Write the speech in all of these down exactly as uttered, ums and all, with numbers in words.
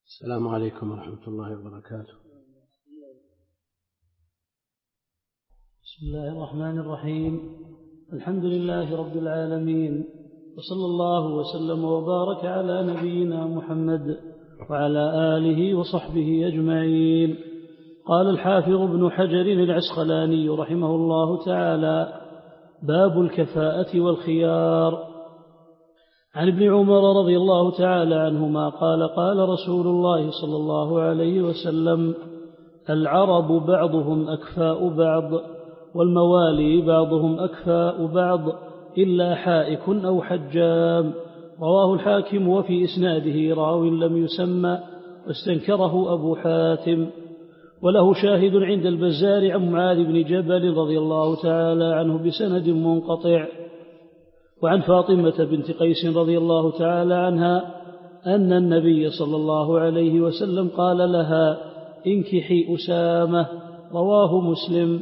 السلام عليكم ورحمة الله وبركاته. بسم الله الرحمن الرحيم. الحمد لله رب العالمين، وصلى الله وسلم وبارك على نبينا محمد وعلى آله وصحبه أجمعين. قال الحافظ ابن حجر العسقلاني رحمه الله تعالى: باب الكفاءة والخيار. عن ابن عمر رضي الله تعالى عنهما قال: قال رسول الله صلى الله عليه وسلم: العرب بعضهم أكفاء بعض، والموالي بعضهم أكفاء بعض، إلا حائك أو حجام. رواه الحاكم، وفي إسناده راو لم يسمى، واستنكره أبو حاتم. وله شاهد عند البزار عن معاذ بن جبل رضي الله تعالى عنه بسند منقطع. وعن فاطمة بنت قيس رضي الله تعالى عنها أن النبي صلى الله عليه وسلم قال لها: انكحي أسامة. رواه مسلم.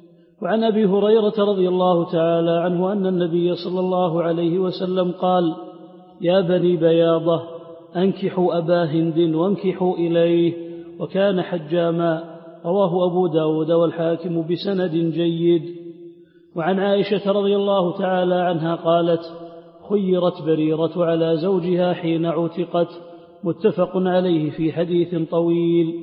وعن أبي هريرة رضي الله تعالى عنه أن النبي صلى الله عليه وسلم قال: يا بني بياضة، أنكحوا أبا هند وانكحوا إليه، وكان حجاما. رواه أبو داود والحاكم بسند جيد. وعن عائشة رضي الله تعالى عنها قالت: خيرت بريرة على زوجها حين عتقت. متفق عليه في حديث طويل.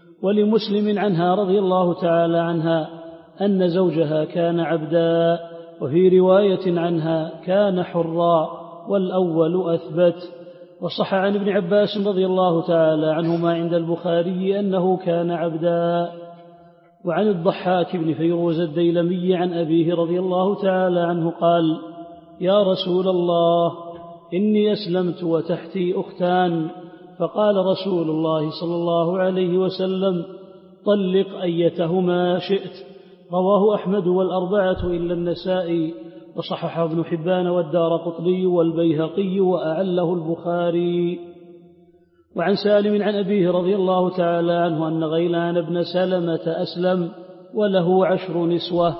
ولمسلم عنها رضي الله تعالى عنها أن زوجها كان عبدا، وفي رواية عنها كان حرا، والأول أثبت. وصح عن ابن عباس رضي الله تعالى عنهما عند البخاري أنه كان عبدا. وعن الضحاك بن فيروز الديلمي عن أبيه رضي الله تعالى عنه قال: يا رسول الله، إني أسلمت وتحتي أختان. فقال رسول الله صلى الله عليه وسلم: طلق أيتهما شئت. رواه أحمد والأربعة إلا النسائي، وصححه ابن حبان والدارقطني والبيهقي، وأعله البخاري. وعن سالم عن أبيه رضي الله تعالى عنه أن غيلان بن سلمة أسلم وله عشر نسوة،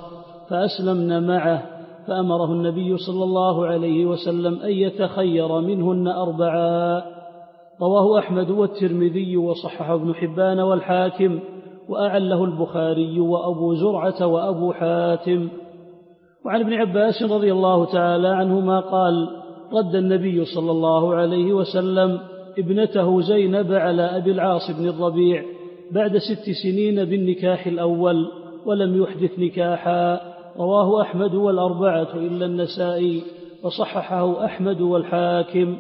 فأسلمن معه، فأمره النبي صلى الله عليه وسلم أن يتخير منهن أربعا. رواه أحمد والترمذي، وصححه ابن حبان والحاكم، وأعله البخاري وأبو زرعة وأبو حاتم. وعن ابن عباس رضي الله تعالى عنهما قال: رد النبي صلى الله عليه وسلم ابنته زينب على أبي العاص بن الربيع بعد ست سنين بالنكاح الأول، ولم يحدث نكاحا. رواه أحمد والأربعة إلا النسائي، وصححه أحمد والحاكم.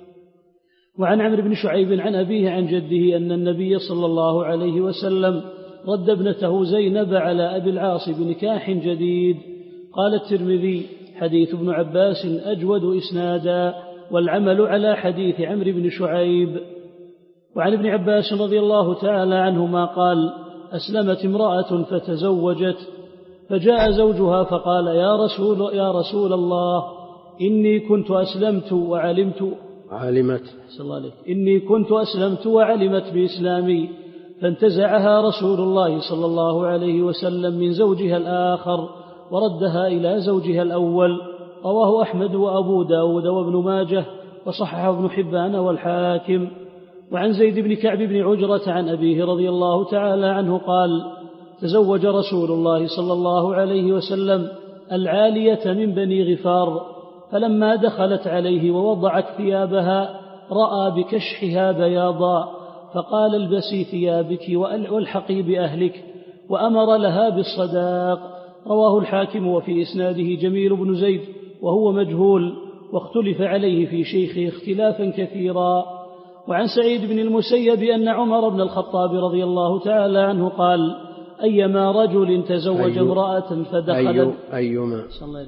وعن عمرو بن شعيب عن أبيه عن جده أن النبي صلى الله عليه وسلم رد ابنته زينب على أبي العاص بنكاح جديد. قال الترمذي: حديث ابن عباس أجود إسنادا، والعمل على حديث عمرو بن شعيب. وعن ابن عباس رضي الله تعالى عنهما قال: أسلمت امرأة فتزوجت، فجاء زوجها فقال: يا رسول, يا رسول الله، إني كنت أسلمت وعلمت علمت صلى الله عليه إني كنت أسلمت وعلمت بإسلامي. فانتزعها رسول الله صلى الله عليه وسلم من زوجها الآخر، وردها إلى زوجها الأول. رواه أحمد وأبو داود وابن ماجه، وصححه ابن حبان والحاكم. وعن زيد بن كعب بن عجرة عن أبيه رضي الله تعالى عنه قال: تزوج رسول الله صلى الله عليه وسلم العالية من بني غفار، فلما دخلت عليه ووضعت ثيابها رأى بكشحها بياضا، فقال: البسي ثيابك والحقي بأهلك، وأمر لها بالصداق. رواه الحاكم، وفي إسناده جميل بن زيد وهو مجهول، واختلف عليه في شيخه اختلافا كثيرا. وعن سعيد بن المسيب أن عمر بن الخطاب رضي الله تعالى عنه قال: أيما رجل تزوج امرأة فدخل أيما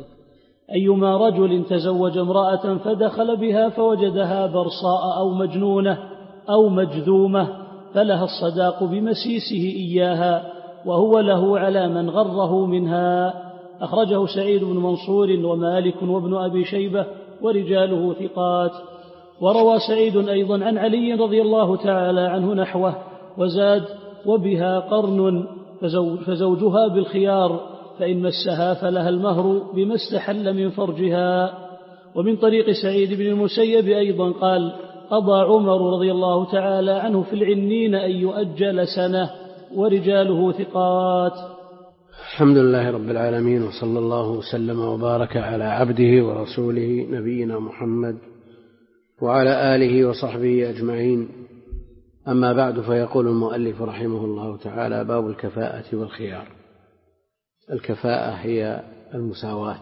أيما رجل تزوج امرأة فدخل بها فوجدها برصاء أو مجنونة أو مجذومة، فلها الصداق بمسيسه إياها، وهو له على من غره منها. أخرجه سعيد بن منصور ومالك وابن أبي شيبة، ورجاله ثقات. وروى سعيد أيضا عن علي رضي الله تعالى عنه نحوه، وزاد: وبها قرن فزوجها بالخيار، فإن مسها فلها المهر بما استحل من فرجها. ومن طريق سعيد بن المسيب أيضا قال: قضى عمر رضي الله تعالى عنه في العنين أن يؤجل سنة ورجاله ثقات. الحمد لله رب العالمين، وصلى الله وسلم وبارك على عبده ورسوله نبينا محمد وعلى آله وصحبه أجمعين. أما بعد، فيقول المؤلف رحمه الله تعالى: باب الكفاءة والخيار. الكفاءة هي المساواة،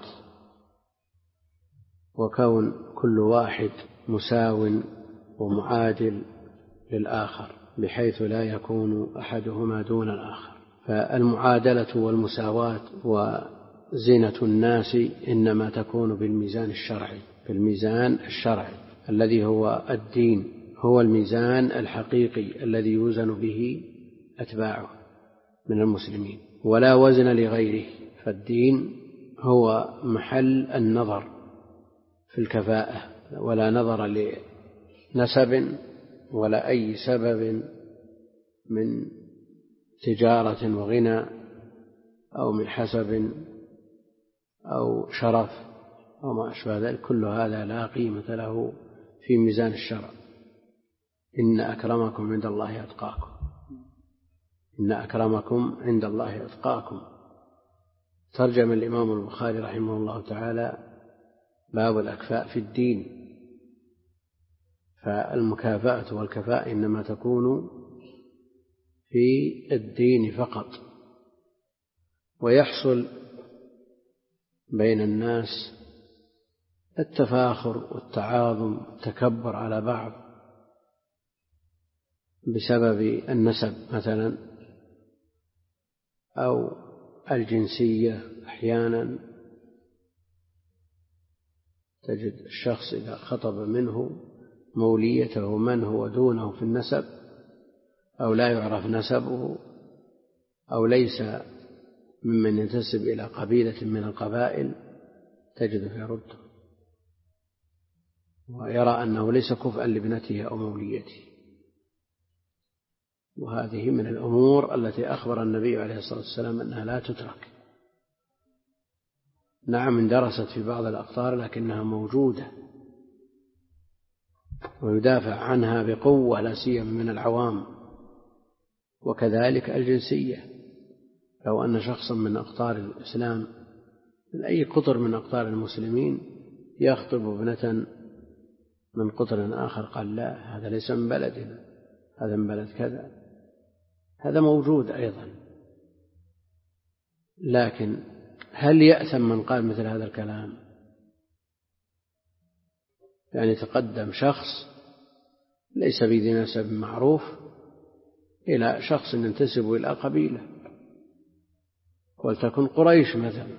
وكون كل واحد مساو ومعادل للآخر بحيث لا يكون أحدهما دون الآخر. فالمعادلة والمساواة وزينة الناس إنما تكون بالميزان الشرعي، بالميزان الشرعي الذي هو الدين، هو الميزان الحقيقي الذي يوزن به أتباعه من المسلمين، ولا وزن لغيره. فالدين هو محل النظر في الكفاءة، ولا نظر لنسب ولا أي سبب من تجارة وغنى أو من حسب أو شرف أو ما أشبه ذلك. كل هذا لا قيمة له في ميزان الشرع. إن أكرمكم عند الله أتقاكم، إن أكرمكم عند الله أتقاكم. ترجم الإمام البخاري رحمه الله تعالى: باب الأكفاء في الدين. فالمكافأة والكفاءة إنما تكون في الدين فقط، ويحصل بين الناس التفاخر والتعاظم والتكبر على بعض بسبب النسب مثلا أو الجنسية. أحيانا تجد الشخص إذا خطب منه موليته من هو دونه في النسب، أو لا يعرف نسبه، أو ليس ممن ينتسب إلى قبيلة من القبائل، تجده يرده ويرى أنه ليس كفءا لابنته أو موليته. وهذه من الأمور التي أخبر النبي عليه الصلاة والسلام أنها لا تترك. نعم اندرست في بعض الأقطار، لكنها موجودة ويدافع عنها بقوة، لا سيما من العوام. وكذلك الجنسية، لو أن شخصا من أقطار الإسلام من أي قطر من أقطار المسلمين يخطب ابنة من قطر آخر، قال لا، هذا ليس من بلدنا، هذا من بلد كذا. هذا موجود أيضا. لكن هل يأثم من قال مثل هذا الكلام؟ يعني تقدم شخص ليس بذي نسب معروف إلى شخص ينتسب إلى قبيلة، ولتكن قريش مثلا،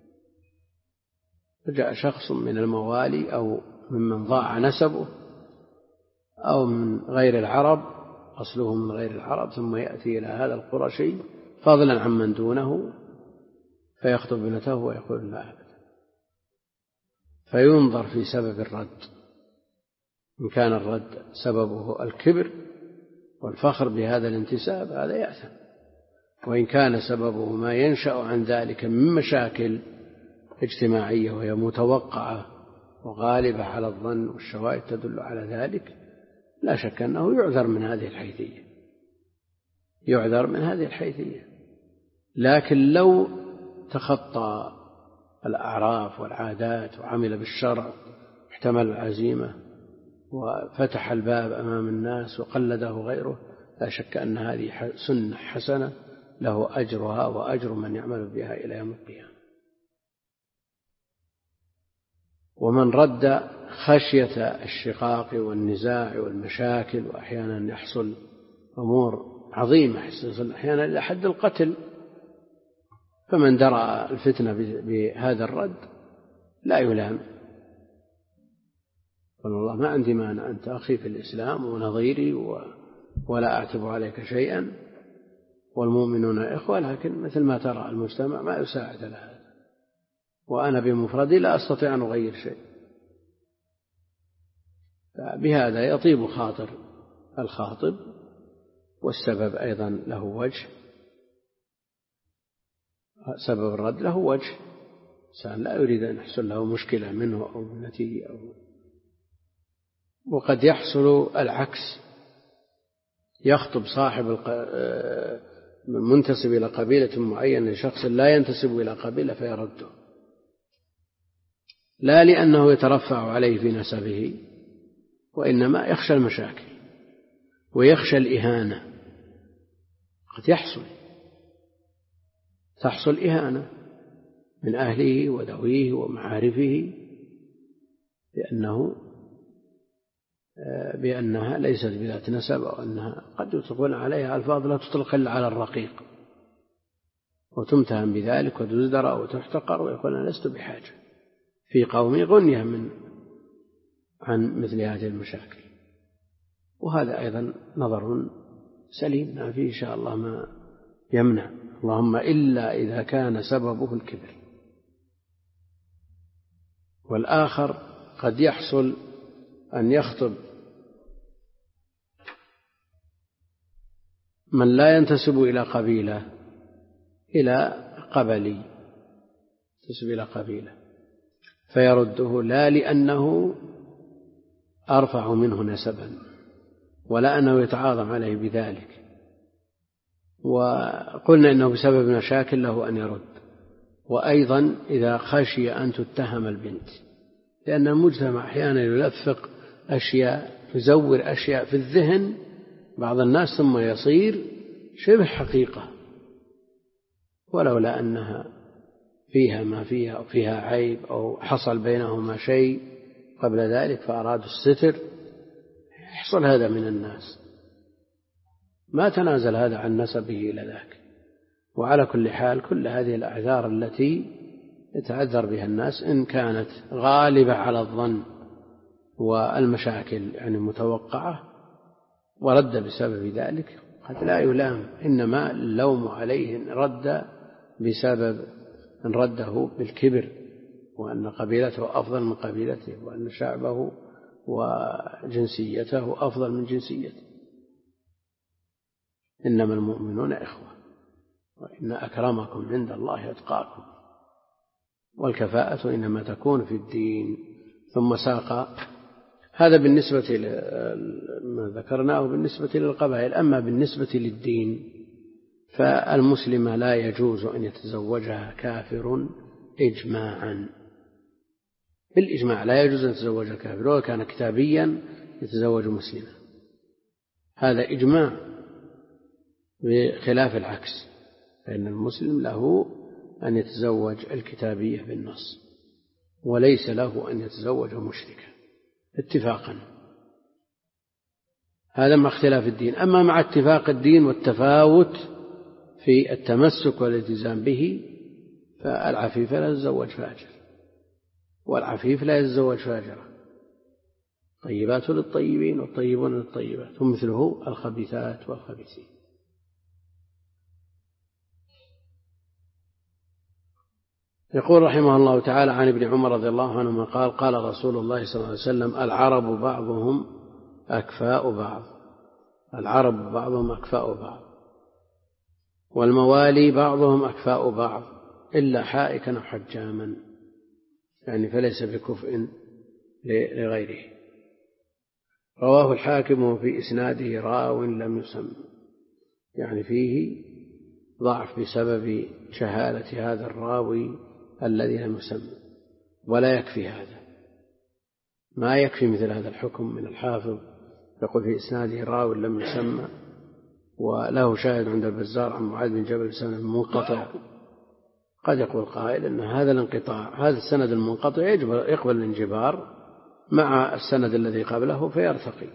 فجاء شخص من الموالي أو ممن ضاع نسبه أو من غير العرب، أصله من غير العرب، ثم يأتي إلى هذا القرشي فضلا عمن دونه فيخطب ابنته ويقول لا أبدا. فينظر في سبب الرد. إن كان الرد سببه الكبر والفخر بهذا الانتساب، هذا يأثم. وإن كان سببه ما ينشأ عن ذلك من مشاكل اجتماعية وهي متوقعة وغالبة على الظن والشواهد تدل على ذلك، لا شك أنه يعذر من هذه الحيثية، يعذر من هذه الحيثية. لكن لو تخطى الأعراف والعادات وعمل بالشرع، احتمل العزيمة وفتح الباب أمام الناس وقلده غيره، لا شك أن هذه سنة حسنة له أجرها وأجر من يعمل بها إلى يوم القيامة. ومن رد خشية الشقاق والنزاع والمشاكل، وأحيانا يحصل أمور عظيمة، يحصل أحيانا إلى حد القتل، فمن درأ الفتنة بهذا الرد لا يلام. قال الله ما عندي مانع، أنت أخي في الإسلام ونظيري ولا أعتب عليك شيئا، والمؤمنون إخوة، لكن مثل ما ترى المجتمع ما يساعد على هذا، وأنا بمفردي لا أستطيع أن أغير شيء. بهذا يطيب خاطر الخاطب، والسبب أيضا له وجه، سبب الرد له وجه، إنسان لا يريد أن يحصل له مشكلة منه أو ابنته أو وقد يحصل العكس، يخطب صاحب منتسب إلى قبيلة معينة لشخص لا ينتسب إلى قبيلة فيرده، لا لأنه يترفع عليه في نسبه، وإنما يخشى المشاكل ويخشى الإهانة. قد يحصل تحصل إهانة من أهله وذويه ومعارفه بأنه بأنها ليست بذات نسب، أو أنها قد يطلقون عليها ألفاظ لا تطلق إلا على الرقيق، وتمتهم بذلك وتزدر أو تحتقر، ويقول أنا لست بحاجة في قومي غنية من عن مثل هذه المشاكل. وهذا أيضا نظر سليم ما فيه إن شاء الله ما يمنع، اللهم إلا إذا كان سببه الكبر. والآخر قد يحصل أن يخطب من لا ينتسب إلى قبيلة إلى قبلي ينتسب إلى قبيلة فيرده، لا لأنه أرفع منه نسبا ولا أنه يتعاظم عليه بذلك، وقلنا إنه بسبب مشاكل له أن يرد. وأيضا إذا خشي أن تتهم البنت، لأن المجتمع أحيانا يلفق أشياء، يزور أشياء في الذهن بعض الناس ثم يصير شبه حقيقة، ولولا أنها فيها ما فيها أو فيها عيب أو حصل بينهما شيء قبل ذلك فأرادوا الستر، يحصل هذا من الناس، ما تنازل هذا عن نسبه إلى ذاك. وعلى كل حال كل هذه الأعذار التي يتعذر بها الناس إن كانت غالبة على الظن والمشاكل يعني متوقعة ورد بسبب ذلك قد لا يلام، إنما اللوم عليه إن رد بسبب إن رده بالكبر، وأن قبيلته أفضل من قبيلته، وأن شعبه وجنسيته أفضل من جنسيته. إنما المؤمنون إخوة، وإن أكرمكم عند الله أتقاكم، والكفاءة إنما تكون في الدين. ثم ساق هذا بالنسبة لما ذكرناه بالنسبة للقبائل. أما بالنسبة للدين فالمسلم لا يجوز أن يتزوجها كافر إجماعا، بالإجماع لا يجوز أن يتزوجها كافر، ولو كان كتابيا يتزوج مسلما، هذا إجماع، بخلاف العكس، فإن المسلم له أن يتزوج الكتابية بالنص، وليس له أن يتزوج مشركا اتفاقا. هذا مع اختلاف الدين. أما مع اتفاق الدين والتفاوت في التمسك والالتزام به فالعفيف لا يتزوج فاجر، والعفيف لا يتزوج فاجرة. طيبات للطيبين والطيبون للطيبات، ومثله الخبيثات والخبيثين. يقول رحمه الله تعالى عن ابن عمر رضي الله عنهما قال قال رسول الله صلى الله عليه وسلم العرب بعضهم أكفاء بعض، العرب بعضهم أكفاء بعض، والموالي بعضهم أكفاء بعض إلا حائكا أو حجاما، يعني فليس بكفء لغيره. رواه الحاكم في إسناده راو لم يسم، يعني فيه ضعف بسبب جهالة هذا الراوي الذي لم يسمى، ولا يكفي هذا، ما يكفي مثل هذا الحكم من الحافظ يقول في إسناده راو لم يسمى، وله شاهد عند البزار عن معاذ بن جبل سند منقطع. قد يقول قائل أن هذا الانقطاع، هذا السند المنقطع يقبل الانجبار مع السند الذي قبله فيرتقي،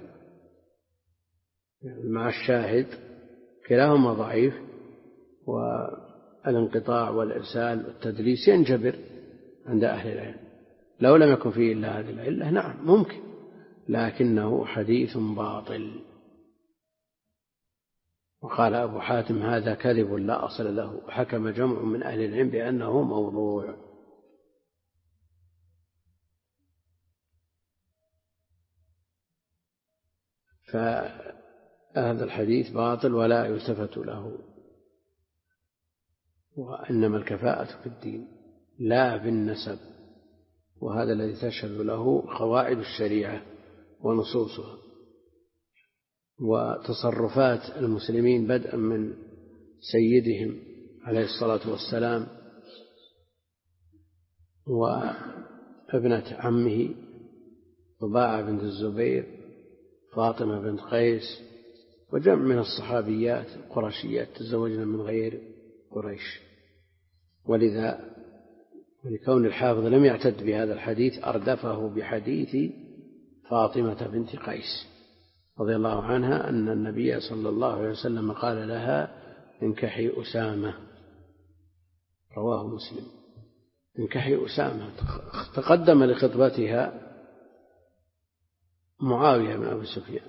يعني مع الشاهد كلاهما ضعيف، والانقطاع والإرسال والتدليس ينجبر عند أهل العلم. لو لم يكن فيه إلا هذه العلة نعم ممكن، لكنه حديث باطل. وقال أبو حاتم هذا كذب لا أصل له، وحكم جمع من أهل العلم بأنه موضوع. فهذا الحديث باطل ولا يلتفت له، وإنما الكفاءة في الدين لا بالنسب، وهذا الذي تشهد له قواعد الشريعة ونصوصها وتصرفات المسلمين بدءا من سيدهم عليه الصلاة والسلام وابنة عمه رباعة بنت الزبير فاطمة بنت قيس وجمع من الصحابيات القرشيات تزوجن من غير قريش. ولذا ولكون الحافظ لم يعتد بهذا الحديث أردفه بحديث فاطمة بنت قيس رضي الله عنها أن النبي صلى الله عليه وسلم قال لها انكحي أسامة، رواه مسلم. انكحي أسامة. تقدم لخطبتها معاوية بن أبي سفيان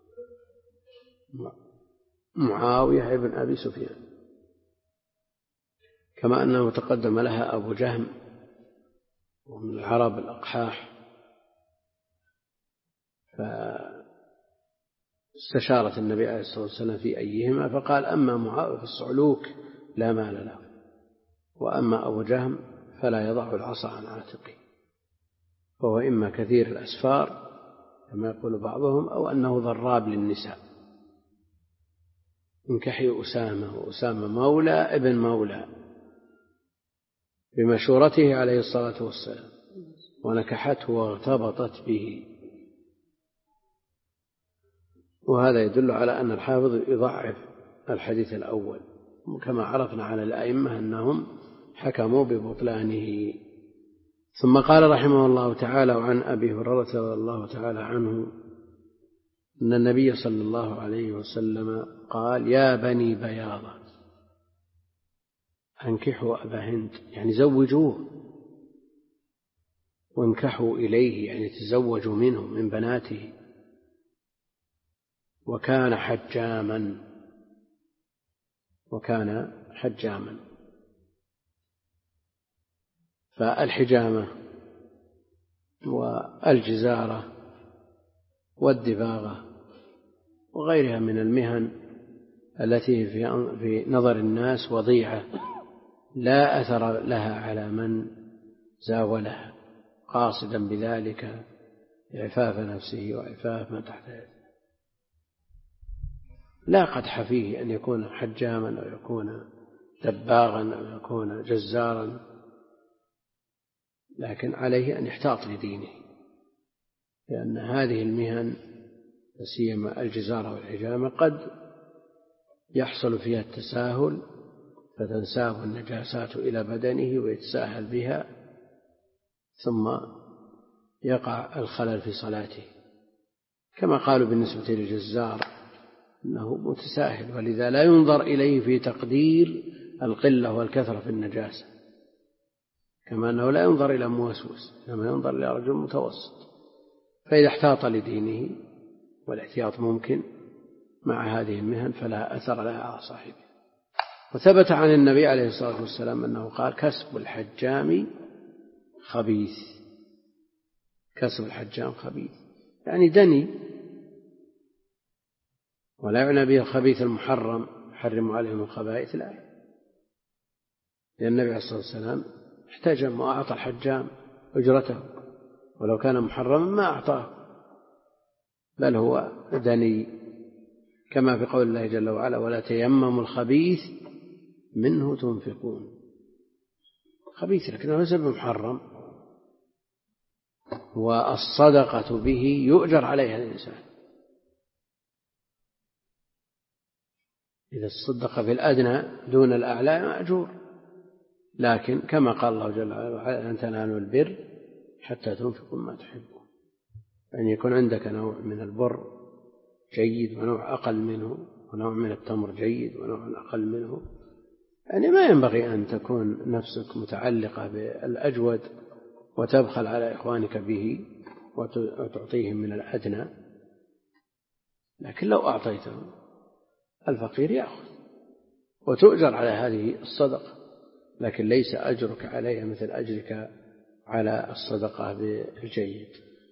معاوية بن أبي سفيان كما أنه تقدم لها أبو جهم ومن العرب الأقحاح، فاستشارت النبي عليه الصلاة والسلام في أيهما فقال أما معاوية في الصعلوك لا مال له، وأما أبو جهم فلا يضع العصا عن عاتقه، فهو إما كثير الأسفار كما يقول بعضهم أو أنه ضراب للنساء. انكحي أسامة، وأسامة مولى ابن مولى بمشورته عليه الصلاة والسلام، ونكحته وارتبطت به. وهذا يدل على أن الحافظ يضعف الحديث الأول، كما عرفنا على الأئمة أنهم حكموا ببطلانه. ثم قال رحمه الله تعالى: وعن أبي هريرة رضي الله تعالى عنه أن النبي صلى الله عليه وسلم قال: يا بني بياضة أنكحوا أبا هند، يعني زوجوه، وانكحوا إليه يعني تزوجوا منه من بناته، وكان حجاما وكان حجاما فالحجامة والجزارة والدباغة وغيرها من المهن التي في نظر الناس وضيعة لا أثر لها على من زاولها قاصدا بذلك إعفاف نفسه وإعفاف من تحت يده. لا قدح فيه أن يكون حجاما أو يكون دباغا أو يكون جزارا، لكن عليه أن يحتاط لدينه، لأن هذه المهن سيما الجزارة والحجامة قد يحصل فيها التساهل فتنساب النجاسات إلى بدنه ويتساهل بها، ثم يقع الخلل في صلاته، كما قالوا بالنسبة للجزار أنه متساهل، ولذا لا ينظر إليه في تقدير القلة والكثرة في النجاسة، كما أنه لا ينظر إلى موسوس، كما ينظر إلى رجل متوسط. فإذا احتاط لدينه، والاحتياط ممكن مع هذه المهن، فلا أثر لها على صاحبه. وثبت عن النبي عليه الصلاة والسلام أنه قال: كسب الحجام خبيث. كسب الحجام خبيث يعني دني، ولا يعنى به الخبيث المحرم حرم عليهم الخبائث، لا، لأن النبي عليه الصلاة والسلام احتجم وأعطى الحجام أجرته، ولو كان محرما ما أعطاه، بل هو دني، كما في قول الله جل وعلا: ولا تيمموا الخبيث منه تنفقون. خبيث لكنه ليس بمحرم، والصدقة به يؤجر عليها الإنسان. إذا الصدق في الأدنى دون الأعلى مأجور، لكن كما قال الله جل وعلا: أن تنالوا البر حتى تنفقوا ما تحبون، يعني يكون عندك نوع من البر جيد ونوع أقل منه، ونوع من التمر جيد ونوع أقل منه، يعني ما ينبغي أن تكون نفسك متعلقة بالأجود وتبخل على إخوانك به وتعطيهم من الأدنى، لكن لو أعطيتهم الفقير يأخذ وتؤجر على هذه الصدقة، لكن ليس أجرك عليها مثل أجرك على الصدقة بالجيد.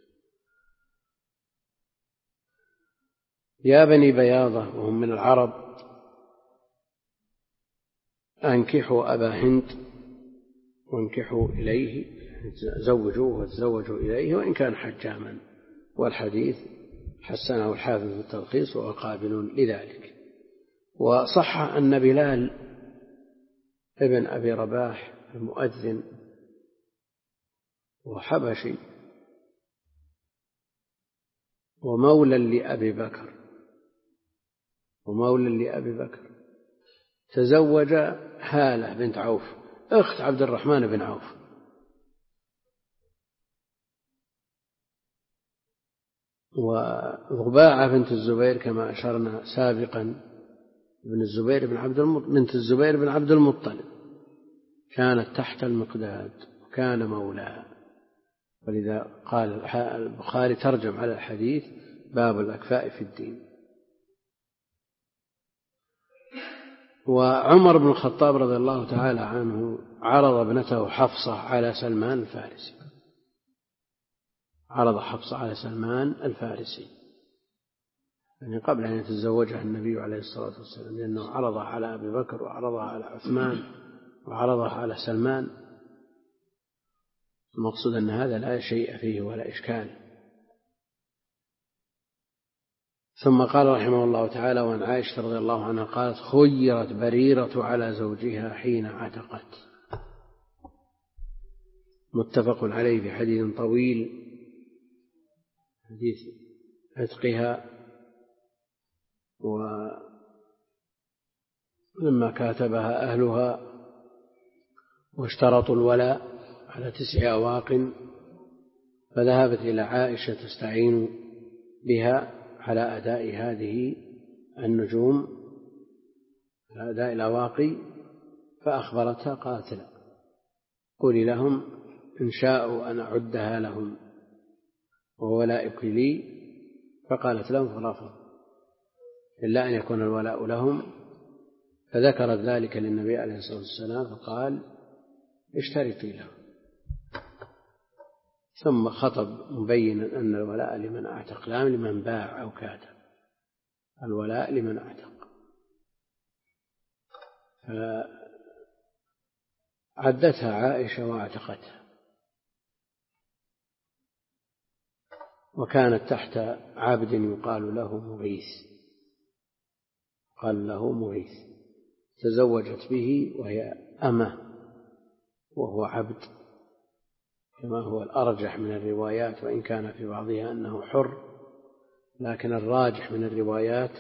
يا بني بياضة، وهم من العرب، أنكحوا أبا هند، وانكحوا إليه، زوجوه وتزوجوا إليه وإن كان حجاما، والحديث حسنه الحافظ في التلخيص وهو قابل لذلك. وصح أن بلال ابن أبي رباح المؤذن وحبشي ومولى لأبي بكر ومولى لأبي بكر تزوج هالة بنت عوف أخت عبد الرحمن بن عوف، وضباعة بنت الزبير كما أشرنا سابقا بن الزبير بن عبد المطلب بنت الزبير بن عبد المطلب كانت تحت المقداد وكان مولاها، ولذا قال البخاري ترجم على الحديث باب الأكفاء في الدين. وعمر بن الخطاب رضي الله تعالى عنه عرض ابنته حفصة على سلمان الفارسي، عرض حفصة على سلمان الفارسي يعني قبل أن يتزوجها النبي عليه الصلاة والسلام، لأنه عرضها على أبي بكر وعرضها على عثمان وعرضها على سلمان. المقصود أن هذا لا شيء فيه ولا إشكال. ثم قال رحمه الله تعالى: وعن عائشة رضي الله عنها قالت: خيرت بريرة على زوجها حين عتقت. متفق عليه في حديث طويل، حديث عتقها. ولما كاتبها أهلها واشترطوا الولاء على تسع أواق فذهبت إلى عائشة تستعين بها على أداء هذه النجوم، على أداء الأواقي، فأخبرتها قالت: لا، قولي لهم إن شاءوا أن أعدها لهم وولائك لي، فقالت لهم فرافض إلا أن يكون الولاء لهم، فذكرت ذلك للنبي عليه الصلاة والسلام فقال: اشترطي له. ثم خطب مبينا أن الولاء لمن أعتق لا لمن باع أو كاتب، الولاء لمن أعتق. فعدتها عائشة واعتقتها، وكانت تحت عبد يقال له مغيث، قال له مغيث، تزوجت به وهي أمة وهو عبد كما هو الأرجح من الروايات، وإن كان في بعضها أنه حر، لكن الراجح من الروايات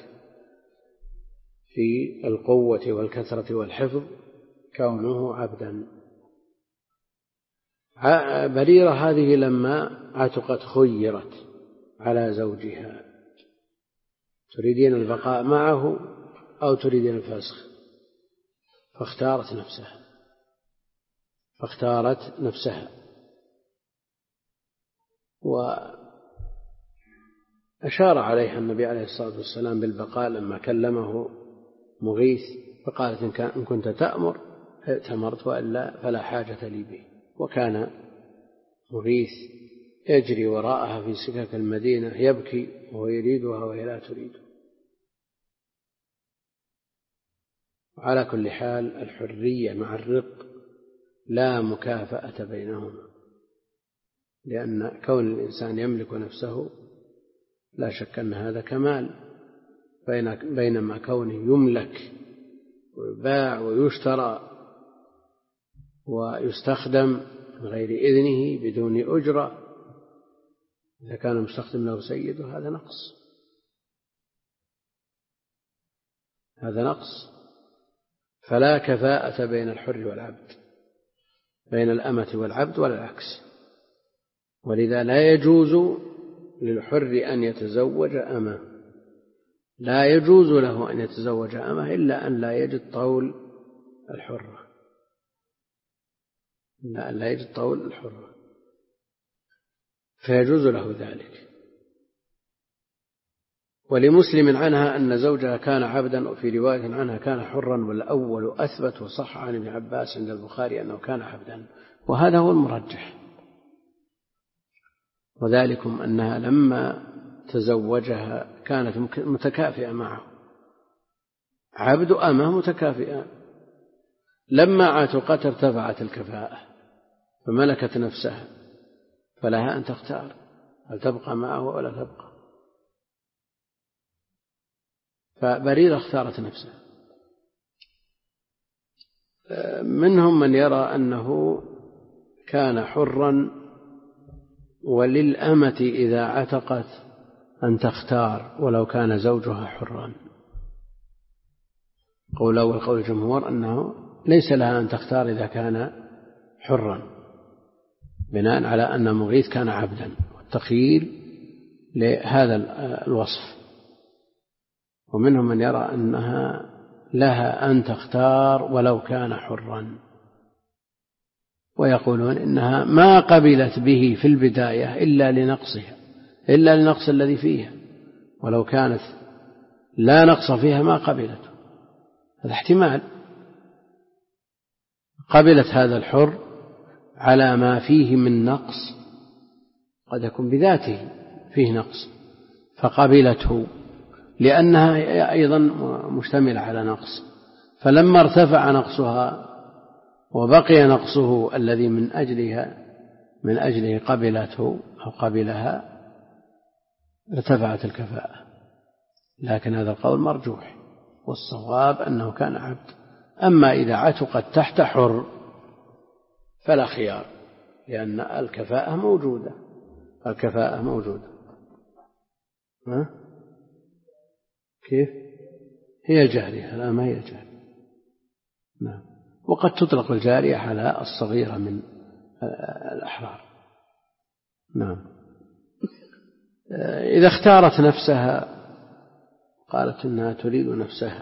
في القوة والكثرة والحفظ كونه عبدا. بريرة هذه لما عتقت خيرت على زوجها: تريدين البقاء معه أو تريدين الفسخ؟ فاختارت نفسها فاختارت نفسها وأشار عليها النبي عليه الصلاة والسلام بالبقاء لما كلمه مغيث، فقالت: إن كنت تأمر ائتمرت وإلا فلا حاجة لي به. وكان مغيث يجري وراءها في سكك المدينة يبكي وهو يريدها وهي لا تريده. وعلى كل حال الحرية مع الرق لا مكافأة بينهما، لأن كون الإنسان يملك نفسه لا شك أن هذا كمال، بينما كونه يملك ويباع ويشترى ويستخدم من غير إذنه بدون أجرة، إذا كان المستخدم له سيده هذا نقص، هذا نقص. فلا كفاءة بين الحر والعبد، بين الأمة والعبد ولا العكس. ولذا لا يجوز للحر أن يتزوج أمة، لا يجوز له أن يتزوج أمة إلا أن لا يجد طول الحرة، إلا أن لا يجد طول الحرة، فيجوز له ذلك. ولمسلم عنها أن زوجها كان عبدا، وفي رواية عنها كان حرا، والأول أثبت، وصح عن ابن عباس عند البخاري أنه كان عبدا، وهذا هو المرجح. وذلكم أنها لما تزوجها كانت متكافئة معه، عبد أمه متكافئة. لما عتقت ارتفعت الكفاءة فملكت نفسها، فلها أن تختار هل تبقى معه ولا تبقى؟ فبريرة اختارت نفسها. منهم من يرى أنه كان حرا، وللأمة إذا عتقت أن تختار ولو كان زوجها حرا. قول أول قول الجمهور أنه ليس لها أن تختار إذا كان حرا، بناء على أن مغيث كان عبدا، والتخيير لهذا الوصف. ومنهم من يرى أنها لها أن تختار ولو كان حرا، ويقولون إنها ما قبلت به في البداية إلا لنقصها، إلا لنقص الذي فيها، ولو كانت لا نقص فيها ما قبلته. هذا احتمال، قبلت هذا الحر على ما فيه من نقص، قد يكون بذاته فيه نقص فقبلته لأنها أيضا مشتملة على نقص، فلما ارتفع نقصها وبقي نقصه الذي من أجلها من أجله قبلته أو قبلها ارتفعت الكفاءة. لكن هذا القول مرجوح، والصواب أنه كان عبد. أما إذا عتقت تحت حر فلا خيار، لأن الكفاءة موجودة، الكفاءة موجودة. ها؟ كيف؟ هي جارية، لا ما هي جارية. نعم. وقد تطلق الجارية على الصغيرة من الأحرار. نعم. إذا اختارت نفسها قالت إنها تريد نفسها،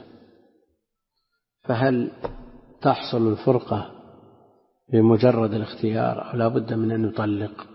فهل تحصل الفرقة بمجرد الاختيار أو لا بد من أن يطلق؟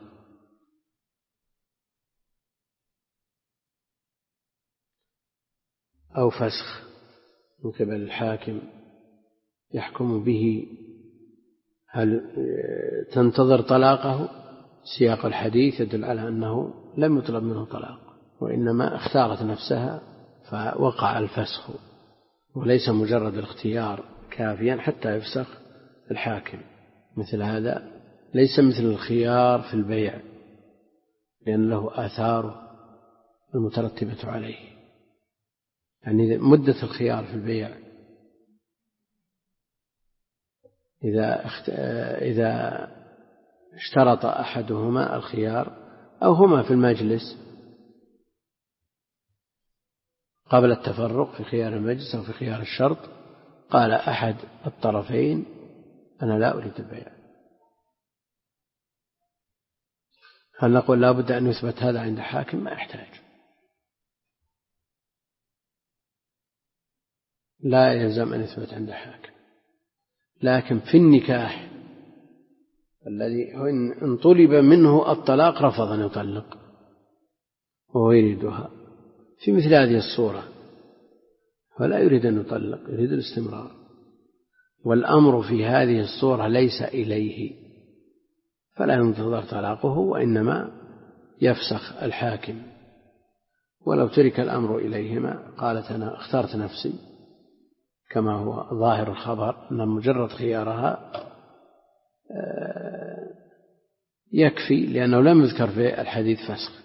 أو فسخ من قبل الحاكم يحكم به؟ هل تنتظر طلاقه؟ سياق الحديث يدل على أنه لم يطلب منه طلاق، وإنما اختارت نفسها فوقع الفسخ، وليس مجرد الاختيار كافيا حتى يفسخ الحاكم. مثل هذا ليس مثل الخيار في البيع، لأن له آثاره المترتبة عليه. يعني مدة الخيار في البيع إذا إذا اشترط أحدهما الخيار أو هما في المجلس قبل التفرق في خيار المجلس أو في خيار الشرط، قال أحد الطرفين أنا لا أريد البيع، هل نقول لا بد أن يثبت هذا عند حاكم؟ ما يحتاج، لا يلزم أن يثبت عند حاكم. لكن في النكاح الذي إن طلب منه الطلاق رفض أن يطلق وهو يريدها، في مثل هذه الصورة فلا يريد أن يطلق، يريد الاستمرار، والأمر في هذه الصورة ليس إليه، فلا ينتظر طلاقه، وإنما يفسخ الحاكم. ولو ترك الأمر إليهما قالت أنا اخترت نفسي كما هو ظاهر الخبر أن مجرد خيارها يكفي، لأنه لم يذكر في الحديث فسخ.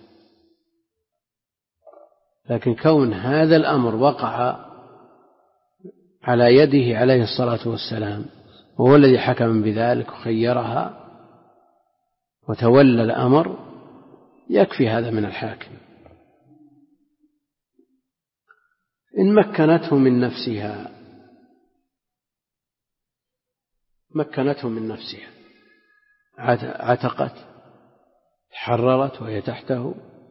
لكن كون هذا الأمر وقع على يده عليه الصلاة والسلام وهو الذي حكم بذلك وخيرها وتولى الأمر، يكفي هذا من الحاكم. إن مكنته من نفسها مكنته من نفسها عتقت حررت وهي تحته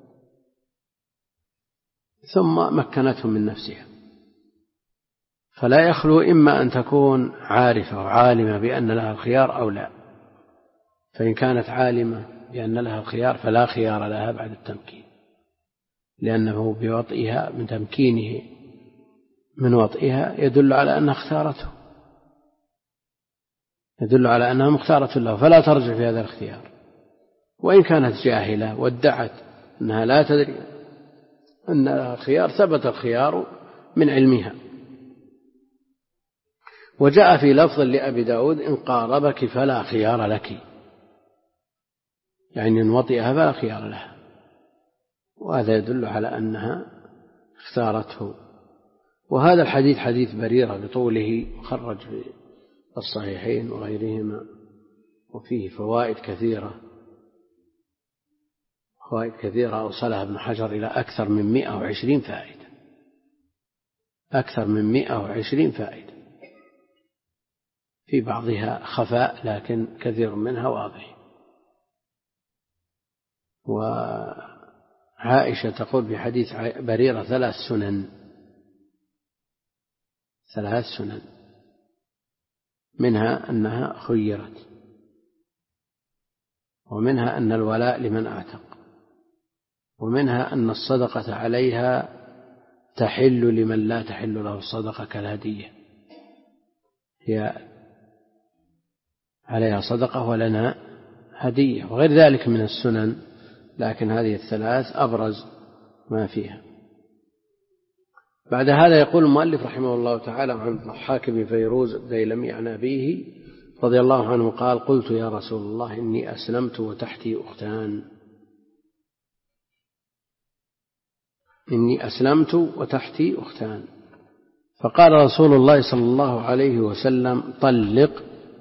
ثم مكنته من نفسها، فلا يخلو إما أن تكون عارفة وعالمة بأن لها الخيار أو لا. فإن كانت عالمة بأن لها الخيار فلا خيار لها بعد التمكين، لأنه بوطئها من تمكينه من وطئها يدل على أنها اختارته، يدل على أنها مختارة له، فلا ترجع في هذا الاختيار. وإن كانت جاهلة وادعت أنها لا تدري أن لها خيار، ثبت الخيار من علمها. وجاء في لفظ لأبي داود إن قاربك فلا خيار لك، يعني إن وطئها فلا خيار لها. وهذا يدل على أنها اختارته. وهذا الحديث حديث بريرة بطوله خرج في الصحيحين وغيرهما، وفيه فوائد كثيرة فوائد كثيرة أوصلها ابن حجر إلى أكثر من مئة وعشرين فائدة أكثر من مئة وعشرين فائدة، في بعضها خفاء لكن كثير منها واضح. وعائشة تقول في حديث بريرة ثلاث سنن ثلاث سنن منها أنها خيرت، ومنها أن الولاء لمن أعتق، ومنها أن الصدقة عليها تحل لمن لا تحل له الصدقة كالهدية، هي عليها صدقة ولنا هدية، وغير ذلك من السنن، لكن هذه الثلاث أبرز ما فيها. بعد هذا يقول المؤلف رحمه الله تعالى عن الضحاك بن فيروز الديلمي عن أبيه رضي الله عنه قال: قلت يا رسول الله إني أسلمت وتحتي أختان إني أسلمت وتحتي أختان فقال رسول الله صلى الله عليه وسلم: طلق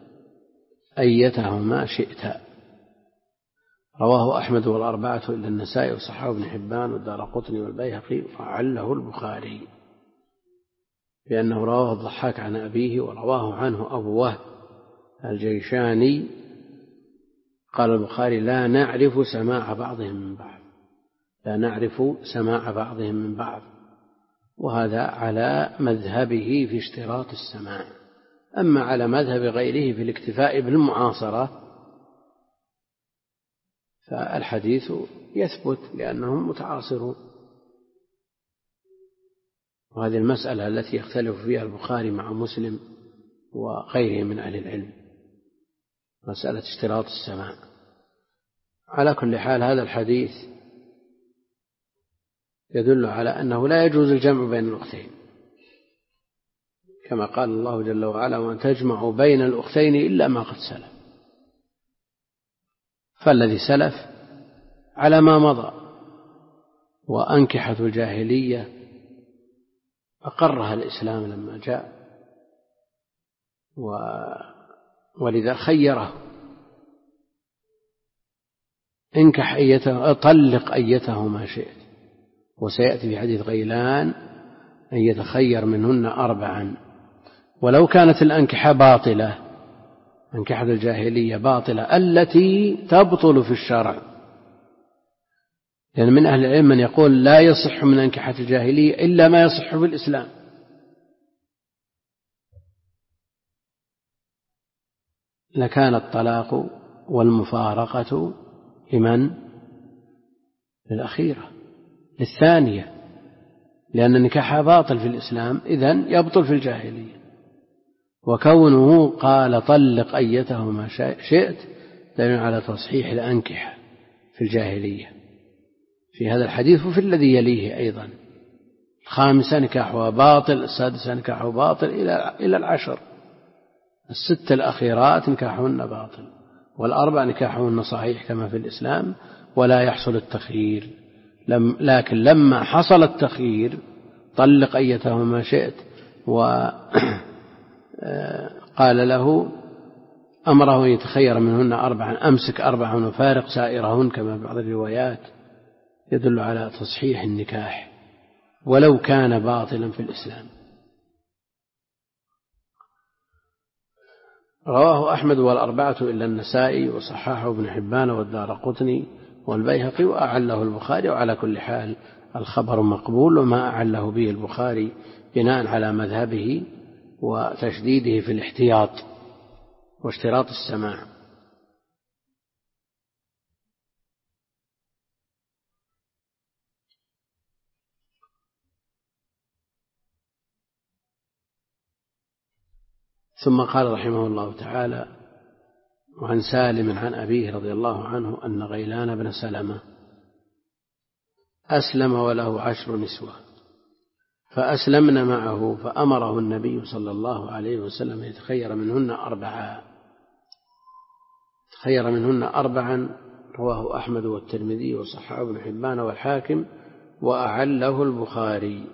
أيتهما شئت. رواه أحمد والأربعة إلا النسائي وصححه ابن حبان والدارقطني والبيهقي وعله البخاري، لأنه رواه الضحاك عن أبيه ورواه عنه أبو وهب الجيشاني. قال البخاري: لا نعرف سماع بعضهم من بعض لا نعرف سماع بعضهم من بعض وهذا على مذهبه في اشتراط السماع. أما على مذهب غيره في الاكتفاء بالمعاصرة فالحديث يثبت لأنهم متعاصرون. وهذه المسألة التي يختلف فيها البخاري مع مسلم وغيره من أهل العلم، مسألة اشتراط السماع. على كل حال هذا الحديث يدل على أنه لا يجوز الجمع بين الأختين، كما قال الله جل وعلا: وأن تجمعوا بين الأختين إلا ما قد سلف. فالذي سلف على ما مضى، وأنكحة الجاهلية أقرها الإسلام لما جاء، و... ولذا خيره: انكح أيته طلق أيته ما شئت. وسيأتي في حديث غيلان أن يتخير منهن أربعا. ولو كانت الأنكحة باطلة، أنكحة الجاهلية باطلة التي تبطل في الشرع، لأن يعني من أهل العلم من يقول لا يصح من أنكحة الجاهلية إلا ما يصح في الإسلام، لكان الطلاق والمفارقة لمن؟ للأخيرة، للثانية، لأن النكاح باطل في الإسلام إذن يبطل في الجاهلية. وكونه قال طلق أيته ما شئت دليل على تصحيح الأنكحة في الجاهلية في هذا الحديث وفي الذي يليه أيضا. الخامسة نكاحها باطل، السادسة نكاحها باطل إلى العشر. الست الأخيرات نكاحهن باطل، والأربع نكاحهن صحيح كما في الإسلام ولا يحصل التخيير. لم لكن لما حصل التخيير طلق أيته ما شئت، وقال له أمره أن يتخير منهن أربعا، أمسك أربعا وفارق سائرهن كما في بعض الروايات، يدل على تصحيح النكاح ولو كان باطلا في الإسلام. رواه أحمد والأربعة إلا النسائي وصححه ابن حبان والدارقطني والبيهقي وأعله البخاري. وعلى كل حال الخبر مقبول، وما أعله به البخاري بناء على مذهبه وتشديده في الاحتياط واشتراط السماع. ثم قال رحمه الله تعالى: وعن سالم عن أبيه رضي الله عنه أن غيلان بن سلمة أسلم وله عشر نسوة فأسلمن معه، فأمره النبي صلى الله عليه وسلم يتخير منهن أربعا تخير منهن أربعا رواه أحمد والترمذي وصححه ابن حبان والحاكم وأعله البخاري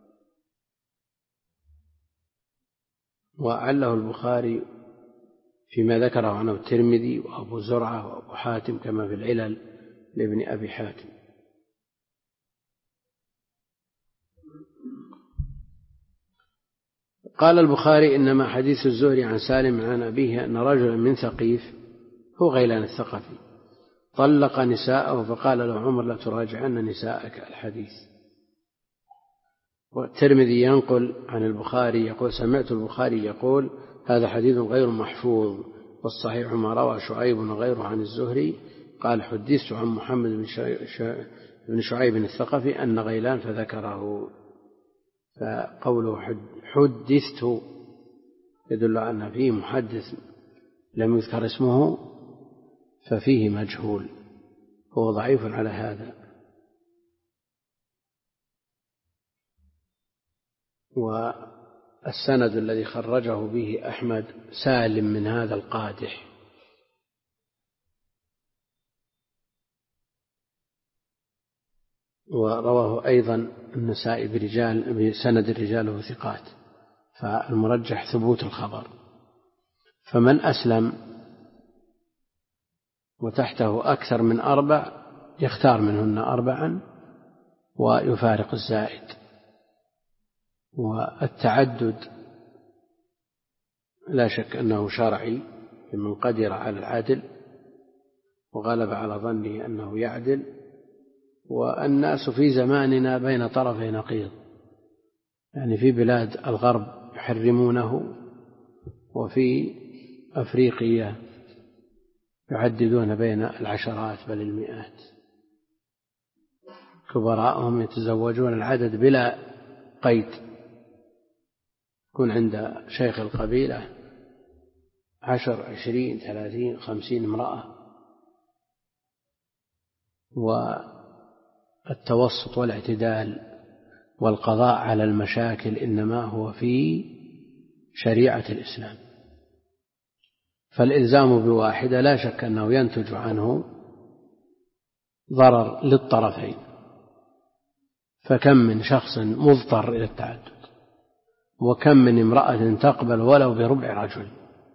وأعله البخاري فيما ذكره عنه الترمذي وأبو زرعة وأبو حاتم كما في العلل لابن أبي حاتم. قال البخاري إنما حديث الزهري عن سالم عن أبيه أن رجلا من ثقيف هو غيلان الثقفي طلق نساءه فقال له عمر لا تراجعن نساءك الحديث. والترمذي ينقل عن البخاري يقول سمعت البخاري يقول هذا حديث غير محفوظ والصحيح ما روى شعيب وغيره عن الزهري قال حدثت عن محمد بن شعيب الثقفي أن غيلان فذكره. فقوله حدثت يدل على أن فيه محدث لم يذكر اسمه ففيه مجهول هو ضعيف على هذا. والسند الذي خرجه به أحمد سالم من هذا القادح ورواه أيضا النسائي برجال بسند الرجال وثقات فالمرجح ثبوت الخبر. فمن أسلم وتحته أكثر من أربع يختار منهن أربعا ويفارق الزائد. والتعدد لا شك أنه شرعي لمن قدر على العدل وغلب على ظنه أنه يعدل. والناس في زماننا بين طرفي نقيض يعني في بلاد الغرب يحرمونه وفي أفريقيا يعددون بين العشرات بل المئات. كبراءهم يتزوجون العدد بلا قيد يكون عند شيخ القبيلة عشر عشرين ثلاثين خمسين امرأة. والتوسط والاعتدال والقضاء على المشاكل إنما هو في شريعة الإسلام. فالإلزام بواحدة لا شك أنه ينتج عنه ضرر للطرفين. فكم من شخص مضطر إلى التعدد وكم من امرأة تقبل ولو بربع رجل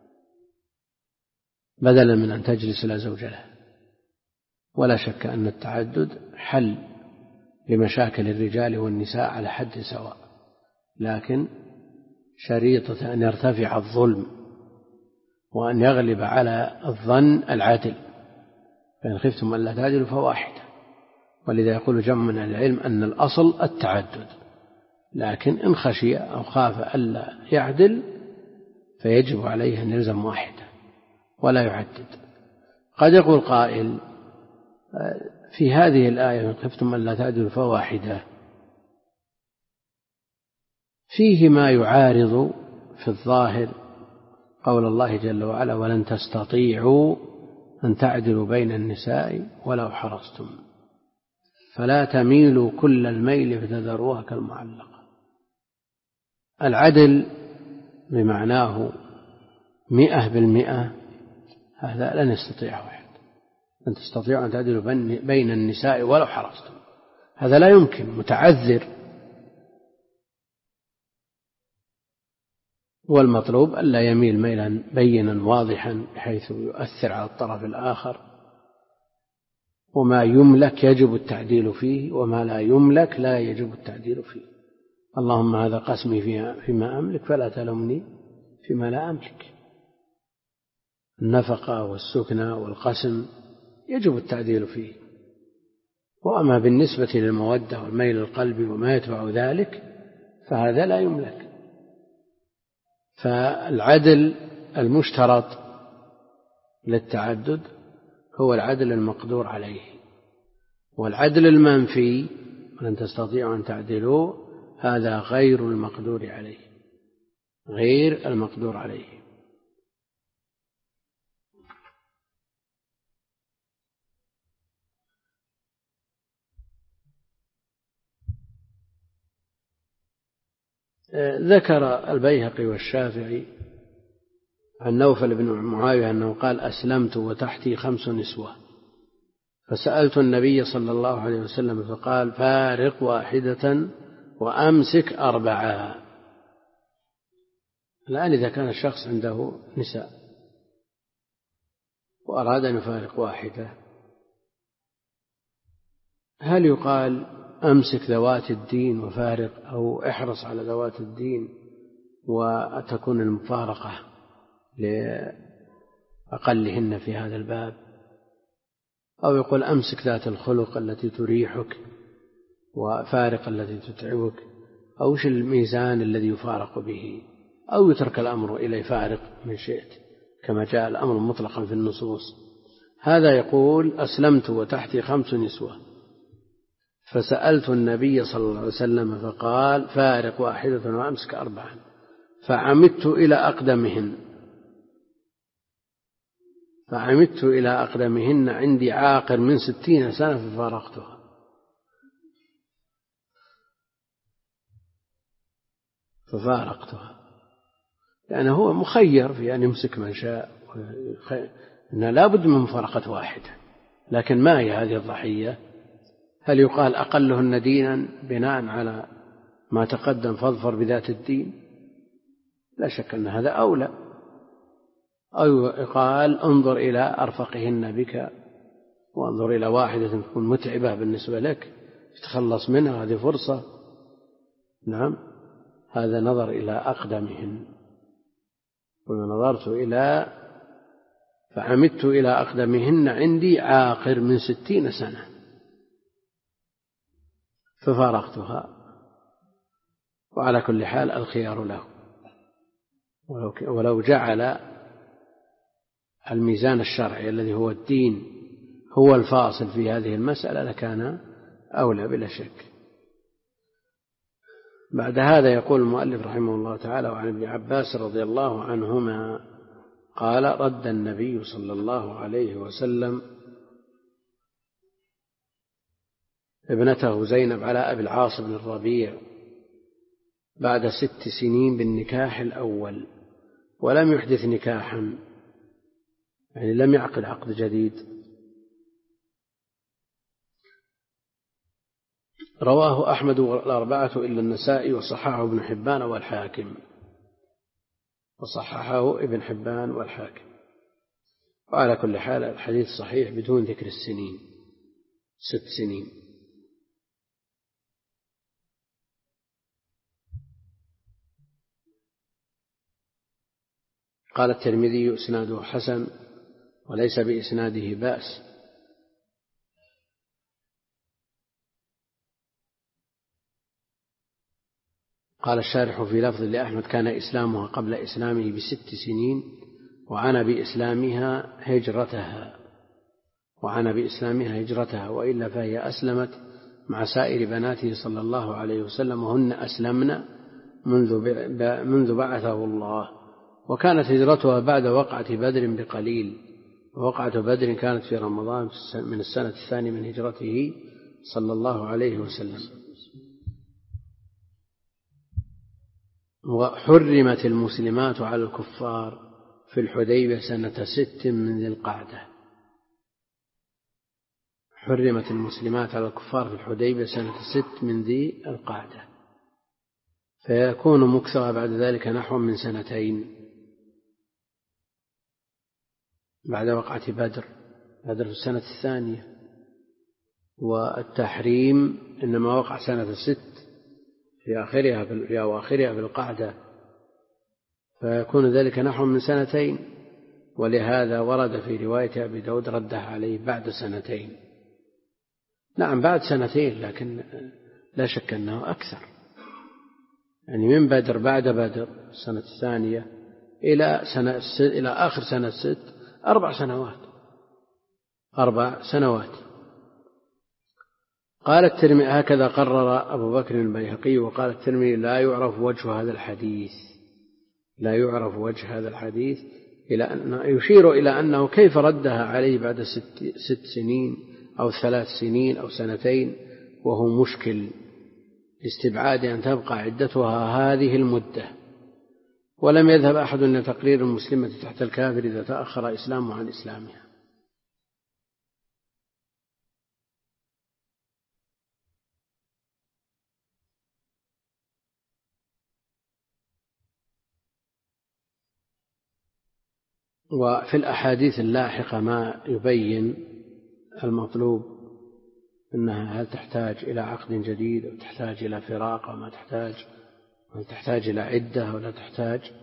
بدلا من أن تجلس لا زوج لها. ولا شك أن التعدد حل لمشاكل الرجال والنساء على حد سواء لكن شريطة أن يرتفع الظلم وأن يغلب على الظن العدل. فإن خفتم ألا تعدلوا فواحدة. ولذا يقول جمع من العلم أن الأصل التعدد لكن إن خشي أو خاف ألا يعدل فيجب عليه أن يلزم واحدة ولا يعدد. قد يقول قائل في هذه الآية إن خفتم ألا تعدلوا فواحدة فيه ما يعارض في الظاهر قول الله جل وعلا ولن تستطيعوا أن تعدلوا بين النساء ولو حرصتم فلا تميلوا كل الميل فتذروها كالمعلقة. العدل بمعناه مئة بالمئة هذا لن يستطيعه أحد. لن تستطيعوا أن تعدلوا بين النساء ولو حرصتم هذا لا يمكن متعذر. والمطلوب ألا يميل ميلا بينا واضحا بحيث يؤثر على الطرف الآخر. وما يملك يجب التعديل فيه وما لا يملك لا يجب التعديل فيه. اللهم هذا قسمي فيما أملك فلا تلومني فيما لا أملك. النفقة والسكنى والقسم يجب التعديل فيه. وأما بالنسبة للمودة والميل القلبي وما يتبع ذلك فهذا لا يملك. فالعدل المشترط للتعدد هو العدل المقدور عليه. والعدل المنفي ولن تستطيعوا أن تعدلوا هذا غير المقدور عليه غير المقدور عليه. ذكر البيهقي والشافعي عن نوفل بن معاوية أنه قال أسلمت وتحتي خمس نسوة فسألت النبي صلى الله عليه وسلم فقال فارق واحدة وأمسك أربعة. الآن إذا كان الشخص عنده نساء وأراد أن يفارق واحدة، هل يقال أمسك ذوات الدين وفارق، أو احرص على ذوات الدين وتكون المفارقة لأقلهن في هذا الباب، أو يقول أمسك ذات الخلق التي تريحك وفارق التي تتعبك، أو وش الميزان الذي يفارق به، أو يترك الأمر إلى فارق من شئت كما جاء الأمر مطلقا في النصوص. هذا يقول أسلمت وتحتي خمس نسوة فسألت النبي صلى الله عليه وسلم فقال فارق واحدة وأمسك أربعا، فعمدت إلى أقدمهن فعمدت إلى أقدمهن عندي عاقر من ستين سنة ففارقتها. ففارقتها لأنه هو مخير في أن يمسك من شاء، إنه لا بد من مفارقة واحدة. لكن ما هي هذه الضحية؟ هل يقال أقلهن دينا بناء على ما تقدم فاظفر بذات الدين؟ لا شك أن هذا أولى. أو يقال انظر إلى أرفقهن بك وانظر إلى واحدة تكون متعبة بالنسبة لك تتخلص منها، هذه فرصة. نعم، هذا نظر إلى أقدمهن. ونظرت إلى فعمدت إلى أقدمهن عندي عاقر من ستين سنة ففارقتها. وعلى كل حال الخيار له، ولو جعل الميزان الشرعي الذي هو الدين هو الفاصل في هذه المسألة لكان أولى بلا شك. بعد هذا يقول المؤلف رحمه الله تعالى وعن ابن عباس رضي الله عنهما قال رد النبي صلى الله عليه وسلم ابنته زينب على أبي العاص بن الربيع بعد ست سنين بالنكاح الأول، ولم يحدث نكاحا، يعني لم يعقد عقد جديد. رواه أحمد والأربعة إلا النسائي وصححه ابن حبان والحاكم وصححه ابن حبان والحاكم. وعلى كل حال الحديث صحيح بدون ذكر السنين، ست سنين. قال الترمذي إسناده حسن وليس بإسناده بأس. قال الشارح في لفظ لأحمد كان إسلامها قبل إسلامه بست سنين وعنا بإسلامها هجرتها وعنا بإسلامها هجرتها وإلا فهي أسلمت مع سائر بناته صلى الله عليه وسلم وهن أسلمن منذ منذ بعثه الله. وكانت هجرتها بعد وقعة بدر بقليل، ووقعة بدر كانت في رمضان من السنة الثانية من هجرته صلى الله عليه وسلم. وحرمت المسلمات على الكفار في الحديبية سنة ست من ذي القعدة. حرمت المسلمات على الكفار في الحديبية سنة ست من ذي القعدة، فيكون مكثها بعد ذلك نحو من سنتين بعد وقعة بدر. بدر في السنة الثانية، والتحريم إنما وقع سنة ست في آخرها في أواخرها في القعدة، فيكون ذلك نحو من سنتين. ولهذا ورد في رواية أبي داود ردها عليه بعد سنتين. نعم بعد سنتين، لكن لا شك أنه أكثر، يعني من بدر بعد بدر السنة الثانية إلى سنة إلى آخر سنة ست أربع سنوات أربع سنوات. قال الترمذي هكذا قرر أبو بكر البيهقي. وقال الترمذي لا يعرف وجه هذا الحديث لا يعرف وجه هذا الحديث إلى أن يشير إلى أنه كيف ردها عليه بعد ست, ست سنين أو ثلاث سنين أو سنتين وهو مشكل لاستبعاد أن تبقى عدتها هذه المدة. ولم يذهب أحد إلى تقرير المسلمة تحت الكافر إذا تأخر إسلامه عن إسلامها. وفي الأحاديث اللاحقة ما يبين المطلوب أنها هل تحتاج إلى عقد جديد أو تحتاج إلى فراق أو ما تحتاج، هل تحتاج إلى عدة أو لا تحتاج.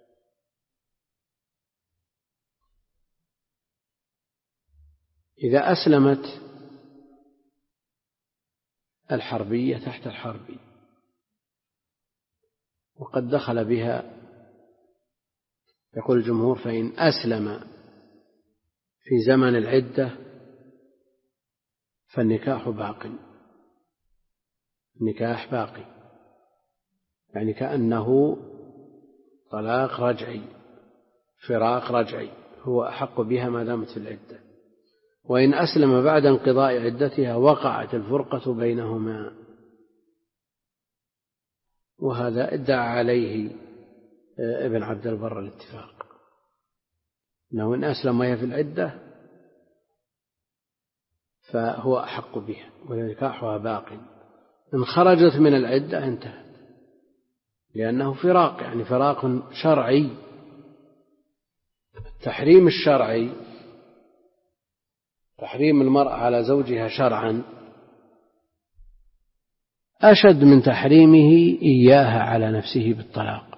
إذا أسلمت الحربية تحت الحربي وقد دخل بها، يقول الجمهور فإن أسلم في زمن العدة فالنكاح باق، النكاح باقي، يعني كأنه طلاق رجعي، فراق رجعي، هو أحق بها ما دامت في العدة. وإن أسلم بعد انقضاء عدتها وقعت الفرقة بينهما، وهذا ادعى عليه ابن عبد البر الاتفاق، أنه إن أسلم وهي في العدة فهو أحق بها ونكاحها باق، إن خرجت من العدة انتهت، لأنه فراق، يعني فراق شرعي. التحريم الشرعي، تحريم المرأة على زوجها شرعا، أشد من تحريمه إياها على نفسه بالطلاق،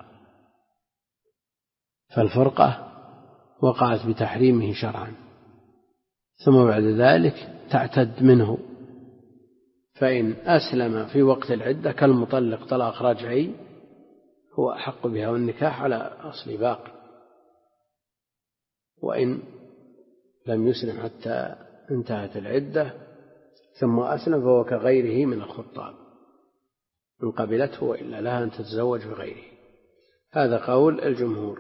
فالفرقة وقعت بتحريمه شرعا، ثم بعد ذلك تعتد منه. فإن أسلم في وقت العدة كالمطلق طلاق رجعي هو أحق بها والنكاح على أصل باقي، وإن لم يسلم حتى انتهت العدة ثم أسلم فهو كغيره من الخطاب، إن قبلته وإلا لها أن تتزوج بغيره. هذا قول الجمهور.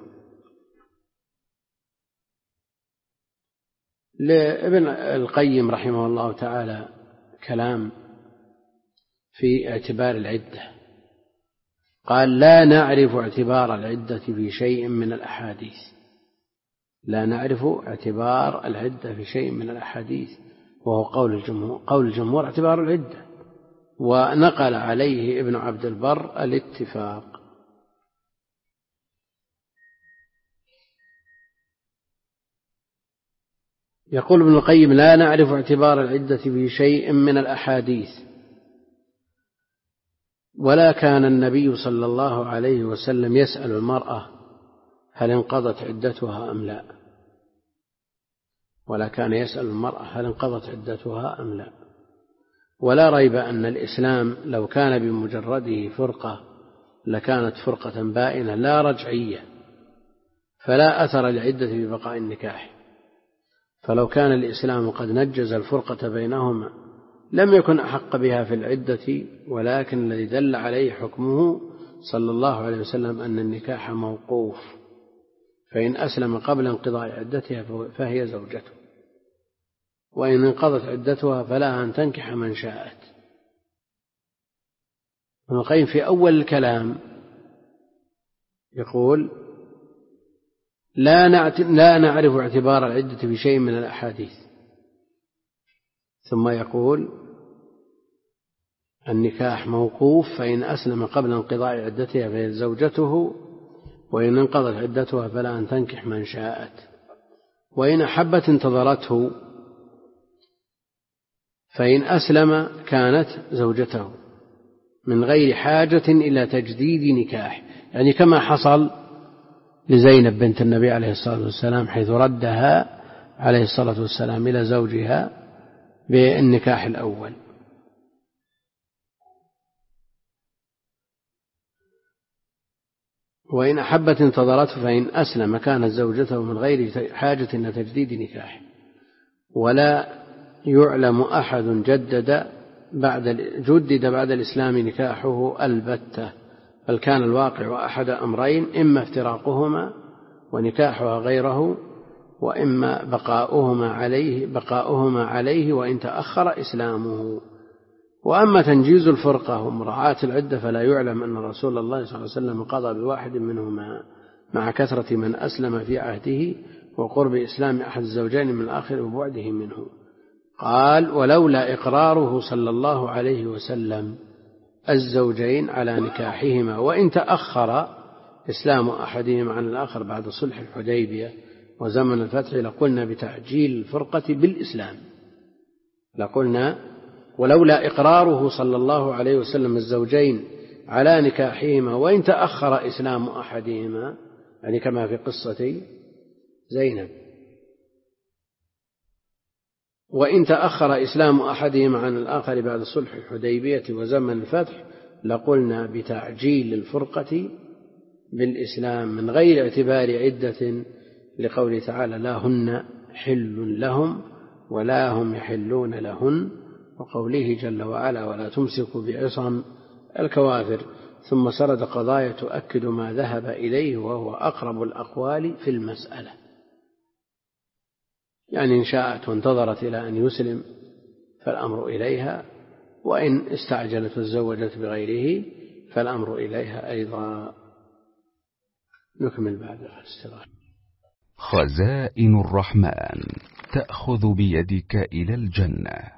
لابن القيم رحمه الله تعالى كلام في اعتبار العدة، قال لا نعرف اعتبار العدة في شيء من الأحاديث، لا نعرف اعتبار العدة في شيء من الأحاديث، وهو قول الجمهور، قول الجمهور اعتبار العدة، ونقل عليه ابن عبد البر الاتفاق. يقول ابن القيم لا نعرف اعتبار العدة في شيء من الأحاديث، ولا كان النبي صلى الله عليه وسلم يسأل المرأة هل انقضت عدتها أم لا، ولا كان يسأل المرأة هل انقضت عدتها أم لا. ولا ريب أن الإسلام لو كان بمجرده فرقة لكانت فرقة بائنة لا رجعية، فلا أثر للعدة ببقاء النكاح. فلو كان الإسلام قد نجز الفرقة بينهما لم يكن أحق بها في العدة، ولكن الذي دل عليه حكمه صلى الله عليه وسلم أن النكاح موقوف، فإن أسلم قبل انقضاء عدتها فهي زوجته، وإن انقضت عدتها فلها أن تنكح من شاءت. ابن القيم في أول الكلام يقول لا لا نعرف اعتبار العدة في شيء من الأحاديث، ثم يقول النكاح موقوف، فإن أسلم قبل انقضاء عدتها فهي زوجته، وإن انقضت عدتها فلا أن تنكح من شاءت، وإن أحبت انتظرته، فإن أسلم كانت زوجته من غير حاجة إلى تجديد نكاح، يعني كما حصل لزينب بنت النبي عليه الصلاة والسلام حيث ردها عليه الصلاة والسلام إلى زوجها بالنكاح الأول. وإن أحبت انتظرته، فإن أسلم كانت زوجته من غير حاجة إلى تجديد نكاح. ولا يعلم أحد جدد بعد جدد بعد الإسلام نكاحه البتة، بل كان الواقع أحد أمرين، إما افتراقهما ونكاحها غيره، وإما بقاؤهما عليه بقاؤهما عليه وإن تأخر إسلامه. وأما تنجيز الفرقة ومراعاة العدة فلا يعلم أن رسول الله صلى الله عليه وسلم قضى بواحد منهما، مع كثرة من أسلم في عهده وقرب إسلام أحد الزوجين من الآخر وبعده منه. قال ولولا إقراره صلى الله عليه وسلم الزوجين على نكاحهما، وإن تأخر إسلام أحدهما عن الآخر بعد صلح الحديبية وزمن الفتح لقلنا بتعجيل الفرقة بالإسلام، لقلنا ولولا إقراره صلى الله عليه وسلم الزوجين على نكاحهما وإن تأخر إسلام أحدهما، يعني كما في قصة زينب، وإن تأخر إسلام أحدهما عن الآخر بعد صلح الحديبية وزمن الفتح لقلنا بتعجيل الفرقة بالإسلام من غير اعتبار عدة، لقوله تعالى لا هن حل لهم ولا هم يحلون لهن، وقوله جل وعلا ولا تمسكوا بعصم الكوافر. ثم سرد قضايا تؤكد ما ذهب إليه وهو أقرب الأقوال في المسألة، يعني إن شاءت وانتظرت إلى أن يسلم فالأمر إليها، وإن استعجلت وتزوجت بغيره فالأمر إليها أيضا. نكمل بعد الاستراحة. خزائن الرحمن تأخذ بيدك إلى الجنة.